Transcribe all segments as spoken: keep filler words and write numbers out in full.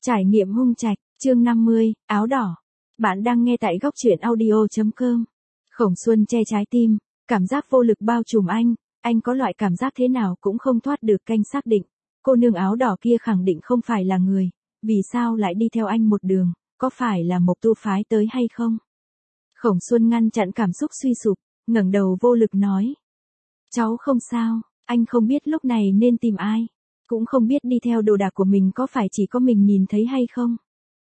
Trải nghiệm hung trạch, chương năm mươi, áo đỏ. Bạn đang nghe tại góc truyện audio chấm com. Khổng Xuân che trái tim, cảm giác vô lực bao trùm anh, anh có loại cảm giác thế nào cũng không thoát được canh xác định. Cô nương áo đỏ kia khẳng định không phải là người, vì sao lại đi theo anh một đường, có phải là Mộc Tu phái tới hay không? Khổng Xuân ngăn chặn cảm xúc suy sụp, ngẩng đầu vô lực nói. Cháu không sao, anh không biết lúc này nên tìm ai. Cũng không biết đi theo đồ đạc của mình có phải chỉ có mình nhìn thấy hay không?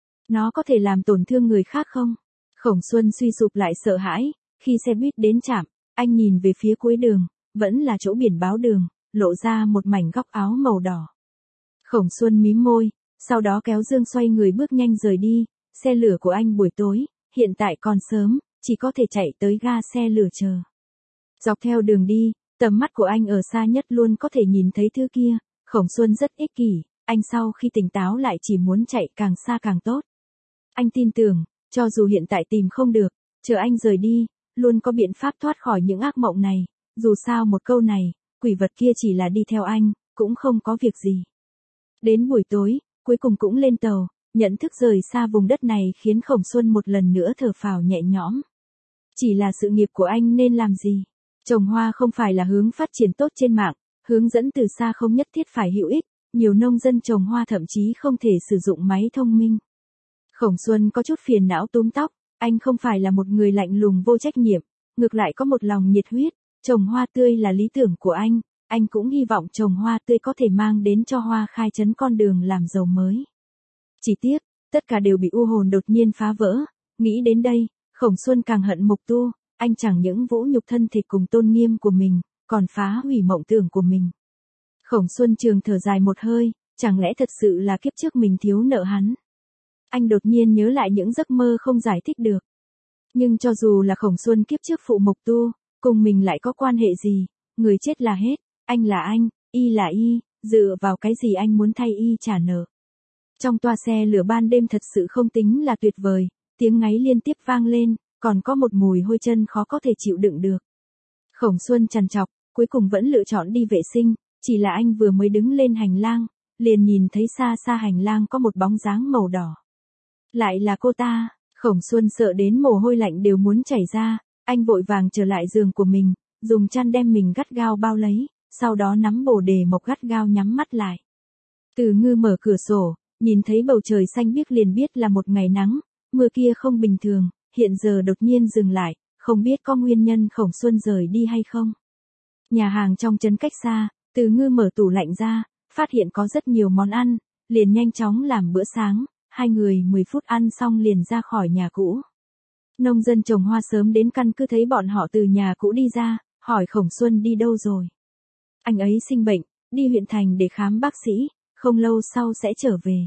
Nó có thể làm tổn thương người khác không? Khổng Xuân suy sụp lại sợ hãi, khi xe buýt đến trạm, anh nhìn về phía cuối đường, vẫn là chỗ biển báo đường, lộ ra một mảnh góc áo màu đỏ. Khổng Xuân mím môi, sau đó kéo Dương xoay người bước nhanh rời đi, xe lửa của anh buổi tối, hiện tại còn sớm, chỉ có thể chạy tới ga xe lửa chờ. Dọc theo đường đi, tầm mắt của anh ở xa nhất luôn có thể nhìn thấy thứ kia. Khổng Xuân rất ích kỷ, anh sau khi tỉnh táo lại chỉ muốn chạy càng xa càng tốt. Anh tin tưởng, cho dù hiện tại tìm không được, chờ anh rời đi, luôn có biện pháp thoát khỏi những ác mộng này, dù sao một câu này, quỷ vật kia chỉ là đi theo anh, cũng không có việc gì. Đến buổi tối, cuối cùng cũng lên tàu, nhận thức rời xa vùng đất này khiến Khổng Xuân một lần nữa thở phào nhẹ nhõm. Chỉ là sự nghiệp của anh nên làm gì? Trồng hoa không phải là hướng phát triển tốt trên mạng. Hướng dẫn từ xa không nhất thiết phải hữu ích, nhiều nông dân trồng hoa thậm chí không thể sử dụng máy thông minh. Khổng Xuân có chút phiền não túm tóc, anh không phải là một người lạnh lùng vô trách nhiệm, ngược lại có một lòng nhiệt huyết, trồng hoa tươi là lý tưởng của anh, anh cũng hy vọng trồng hoa tươi có thể mang đến cho Hoa Khai Trấn con đường làm giàu mới. Chỉ tiếc, tất cả đều bị u hồn đột nhiên phá vỡ, nghĩ đến đây, Khổng Xuân càng hận Mộc Tu, anh chẳng những vũ nhục thân thịt cùng tôn nghiêm của mình, còn phá hủy mộng tưởng của mình. Khổng Xuân Trường thở dài một hơi, chẳng lẽ thật sự là kiếp trước mình thiếu nợ hắn. Anh đột nhiên nhớ lại những giấc mơ không giải thích được. Nhưng cho dù là Khổng Xuân kiếp trước phụ Mộc Tu, cùng mình lại có quan hệ gì, người chết là hết, anh là anh, y là y, dựa vào cái gì anh muốn thay y trả nợ. Trong toa xe lửa ban đêm thật sự không tính là tuyệt vời, tiếng ngáy liên tiếp vang lên, còn có một mùi hôi chân khó có thể chịu đựng được. Khổng Xuân trằn trọc, cuối cùng vẫn lựa chọn đi vệ sinh, chỉ là anh vừa mới đứng lên hành lang, liền nhìn thấy xa xa hành lang có một bóng dáng màu đỏ. Lại là cô ta, Khổng Xuân sợ đến mồ hôi lạnh đều muốn chảy ra, anh vội vàng trở lại giường của mình, dùng chăn đem mình gắt gao bao lấy, sau đó nắm bồ đề mộc gắt gao nhắm mắt lại. Từ Ngư mở cửa sổ, nhìn thấy bầu trời xanh biếc liền biết là một ngày nắng, mưa kia không bình thường, hiện giờ đột nhiên dừng lại, không biết có nguyên nhân Khổng Xuân rời đi hay không. Nhà hàng trong trấn cách xa, Từ Ngư mở tủ lạnh ra, phát hiện có rất nhiều món ăn, liền nhanh chóng làm bữa sáng, hai người mười phút ăn xong liền ra khỏi nhà cũ. Nông dân trồng hoa sớm đến căn cứ thấy bọn họ từ nhà cũ đi ra, hỏi Khổng Xuân đi đâu rồi. Anh ấy sinh bệnh, đi huyện thành để khám bác sĩ, không lâu sau sẽ trở về.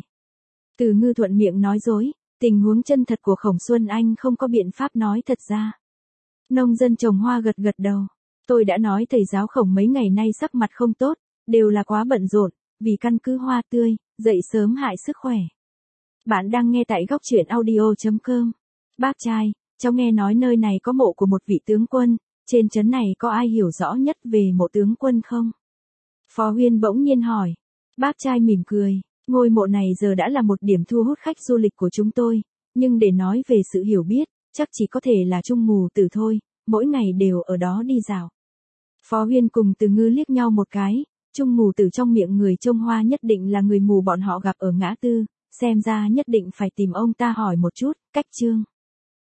Từ Ngư thuận miệng nói dối, tình huống chân thật của Khổng Xuân anh không có biện pháp nói thật ra. Nông dân trồng hoa gật gật đầu. Tôi đã nói thầy giáo Khổng mấy ngày nay sắc mặt không tốt, đều là quá bận rộn, vì căn cứ hoa tươi, dậy sớm hại sức khỏe. Bạn đang nghe tại góc truyện audio chấm com. Bác trai, cháu nghe nói nơi này có mộ của một vị tướng quân, trên trấn này có ai hiểu rõ nhất về mộ tướng quân không? Phó Huyên bỗng nhiên hỏi. Bác trai mỉm cười, ngôi mộ này giờ đã là một điểm thu hút khách du lịch của chúng tôi, nhưng để nói về sự hiểu biết, chắc chỉ có thể là Trung Mù Tử thôi, mỗi ngày đều ở đó đi dạo. Phó Huyên cùng Từ Ngư liếc nhau một cái, Trung Mù Tử trong miệng người trông hoa nhất định là người mù bọn họ gặp ở ngã tư, xem ra nhất định phải tìm ông ta hỏi một chút, cách chương.